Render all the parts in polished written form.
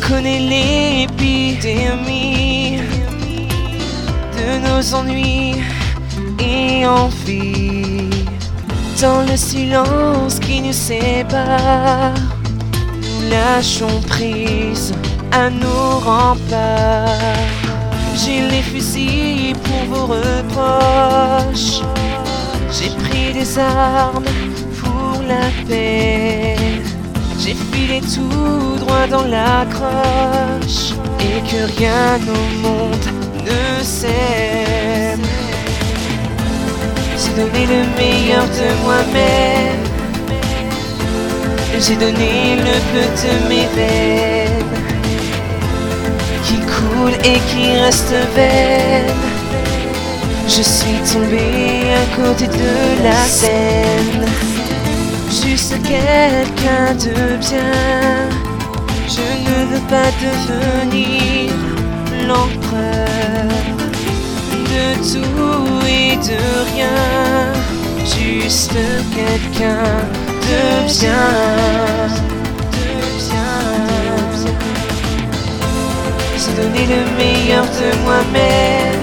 connais l'épidémie de nos ennuis et envies. Dans le silence qui nous sépare, nous lâchons prise à nos remparts. J'ai les fusils pour vos reproches. J'ai pris des armes pour la paix. J'ai filé tout droit dans la croche et que rien au monde ne s'aime. J'ai donné le meilleur de moi-même. J'ai donné le peu de mes veines qui coule et qui reste vaine. Je suis tombé à côté de la scène. Juste quelqu'un de bien. Je ne veux pas devenir l'empereur de tout et de rien. Juste quelqu'un de bien. J'ai donné le meilleur de moi-même.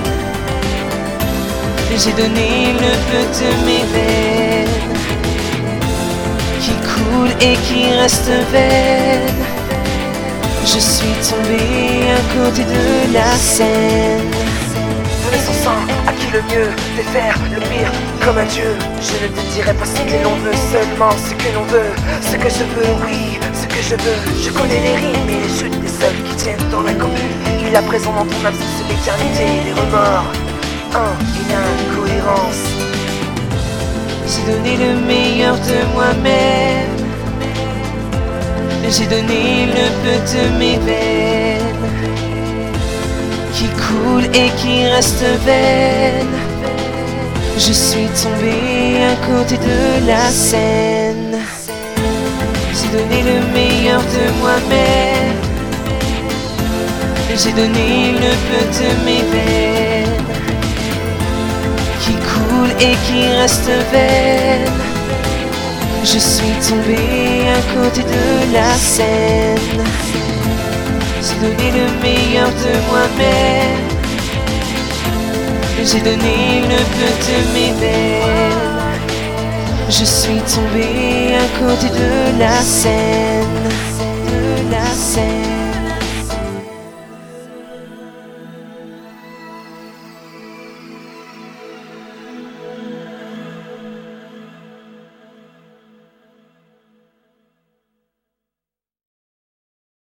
J'ai donné le peu de mes veines qui coule et qui reste vaine. Je suis tombé à côté de la scène. Donner son sang, à qui le mieux, fait faire le pire comme un dieu. Je ne te dirai pas ce que l'on veut, seulement ce que l'on veut. Ce que je veux, oui, ce que je veux. Je connais les rimes et les chutes des seuls qui tiennent dans la commune. Il a présent dans ton âme, c'est l'éternité, les remords et l'incohérence. J'ai donné le meilleur de moi-même. J'ai donné le peu de mes veines qui coule et qui reste vaine. Je suis tombé à côté de la scène. J'ai donné le meilleur de moi-même. J'ai donné le peu de mes veines qui coule et qui reste vaine. Je suis tombé à côté de la scène. J'ai donné le meilleur de moi-même. J'ai donné le peu de mes veines. Je suis tombé à côté de la scène. De la scène.